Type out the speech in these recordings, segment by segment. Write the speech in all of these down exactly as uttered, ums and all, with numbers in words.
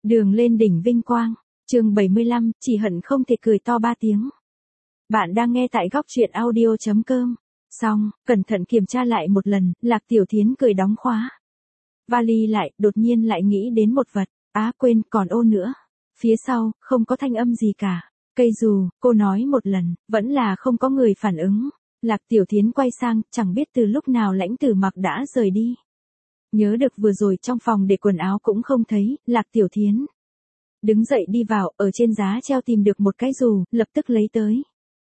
Đường lên đỉnh vinh quang, chương bảy mươi lăm, chỉ hận không thể cười to ba tiếng. Bạn đang nghe tại góc truyện audio chấm com. Xong, cẩn thận kiểm tra lại một lần, Lạc Tiểu Thiến cười đóng khóa vali lại, đột nhiên lại nghĩ đến một vật, á quên, còn ô nữa. Phía sau, không có thanh âm gì cả. Cây dù, cô nói một lần, vẫn là không có người phản ứng. Lạc Tiểu Thiến quay sang, chẳng biết từ lúc nào Lãnh Tử Mặc đã rời đi. Nhớ được vừa rồi trong phòng để quần áo cũng không thấy, Lạc Tiểu Thiến đứng dậy đi vào, ở trên giá treo tìm được một cái dù, lập tức lấy tới.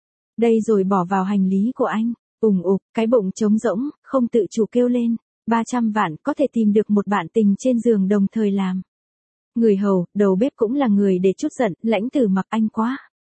Đây rồi bỏ vào hành lý của anh, ủng ục, cái bụng trống rỗng, không tự chủ kêu lên, ba trăm vạn có thể tìm được một bạn tình trên giường đồng thời làm. Người hầu, đầu bếp cũng là người để chút giận, Lãnh Tử Mặc anh quá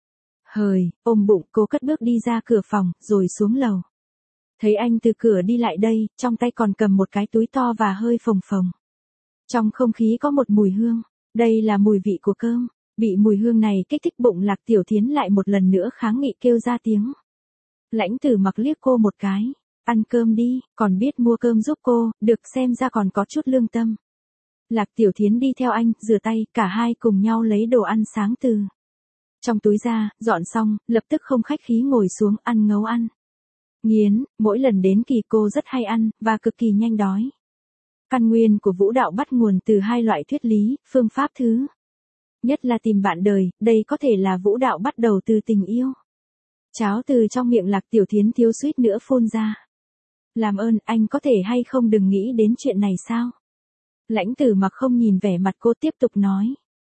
hời, ôm bụng cô cất bước đi ra cửa phòng, rồi xuống lầu. Thấy anh từ cửa đi lại đây, trong tay còn cầm một cái túi to và hơi phồng phồng. Trong không khí có một mùi hương, đây là mùi vị của cơm. Bị mùi hương này kích thích bụng Lạc Tiểu Thiến lại một lần nữa kháng nghị kêu ra tiếng. Lãnh Tử Mặc liếc cô một cái, ăn cơm đi, còn biết mua cơm giúp cô, được xem ra còn có chút lương tâm. Lạc Tiểu Thiến đi theo anh, rửa tay, cả hai cùng nhau lấy đồ ăn sáng từ trong túi ra, dọn xong, lập tức không khách khí ngồi xuống ăn ngấu ăn. Nghiến, mỗi lần đến kỳ cô rất hay ăn, và cực kỳ nhanh đói. Căn nguyên của vũ đạo bắt nguồn từ hai loại thuyết lý, phương pháp thứ nhất là tìm bạn đời, đây có thể là vũ đạo bắt đầu từ tình yêu. Cháo từ trong miệng Lạc Tiểu Thiến thiếu suýt nữa phun ra. Làm ơn, anh có thể hay không đừng nghĩ đến chuyện này sao? Lãnh Tử Mặc không nhìn vẻ mặt cô tiếp tục nói.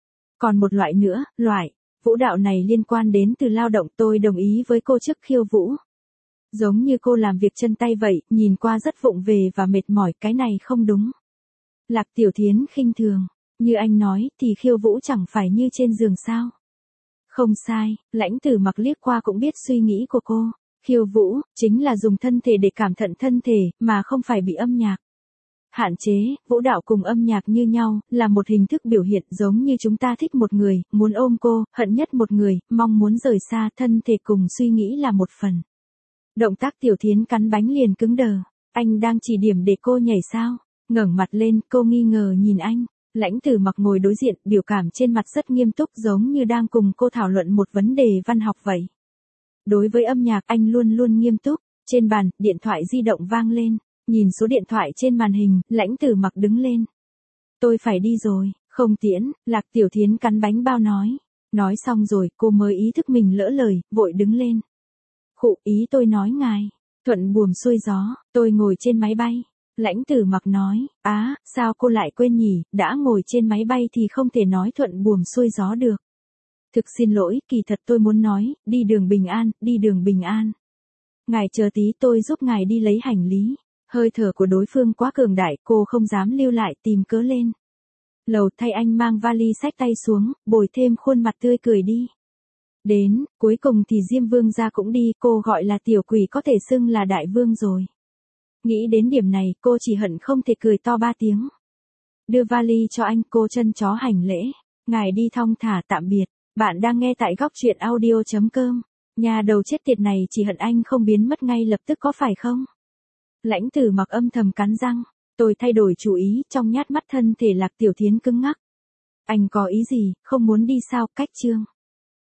Còn một loại nữa, loại vũ đạo này liên quan đến từ lao động, tôi đồng ý với cô trước khiêu vũ. Giống như cô làm việc chân tay vậy, nhìn qua rất vụng về và mệt mỏi, cái này không đúng. Lạc Tiểu Thiến khinh thường, như anh nói thì khiêu vũ chẳng phải như trên giường sao? Không sai, Lãnh Tử Mặc liếc qua cũng biết suy nghĩ của cô. Khiêu vũ, chính là dùng thân thể để cảm thận thân thể, mà không phải bị âm nhạc hạn chế. Vũ đạo cùng âm nhạc như nhau, là một hình thức biểu hiện, giống như chúng ta thích một người, muốn ôm cô, hận nhất một người, mong muốn rời xa, thân thể cùng suy nghĩ là một phần. Động tác Tiểu Thiến cắn bánh liền cứng đờ. Anh đang chỉ điểm để cô nhảy sao? Ngẩng mặt lên, cô nghi ngờ nhìn anh. Lãnh Tử Mặc ngồi đối diện, biểu cảm trên mặt rất nghiêm túc, giống như đang cùng cô thảo luận một vấn đề văn học vậy. Đối với âm nhạc, anh luôn luôn nghiêm túc. Trên bàn, điện thoại di động vang lên. Nhìn số điện thoại trên màn hình, Lãnh Tử Mặc đứng lên. Tôi phải đi rồi, không tiễn, Lạc Tiểu Thiến cắn bánh bao nói. Nói xong rồi, cô mới ý thức mình lỡ lời, vội đứng lên. Khụ, ý tôi nói ngài, thuận buồm xuôi gió, tôi ngồi trên máy bay. Lãnh Tử Mặc nói, á, sao cô lại quên nhỉ, đã ngồi trên máy bay thì không thể nói thuận buồm xuôi gió được. Thực xin lỗi, kỳ thật tôi muốn nói, đi đường bình an, đi đường bình an. Ngài chờ tí, tôi giúp ngài đi lấy hành lý. Hơi thở của đối phương quá cường đại, cô không dám lưu lại, tìm cớ lên lầu, thay anh mang vali xách tay xuống, bồi thêm khuôn mặt tươi cười đi. Đến, cuối cùng thì Diêm Vương gia cũng đi, cô gọi là tiểu quỷ có thể xưng là đại vương rồi. Nghĩ đến điểm này, cô chỉ hận không thể cười to ba tiếng. Đưa vali cho anh, cô chân chó hành lễ. Ngài đi thong thả, tạm biệt. Bạn đang nghe tại góc truyện audio chấm com. Nhà đầu chết tiệt này chỉ hận anh không biến mất ngay lập tức có phải không? Lãnh Tử Mặc âm thầm cắn răng. Tôi thay đổi chủ ý, trong nhát mắt thân thể Lạc Tiểu Thiến cứng ngắc. Anh có ý gì, không muốn đi sao? Cách chương.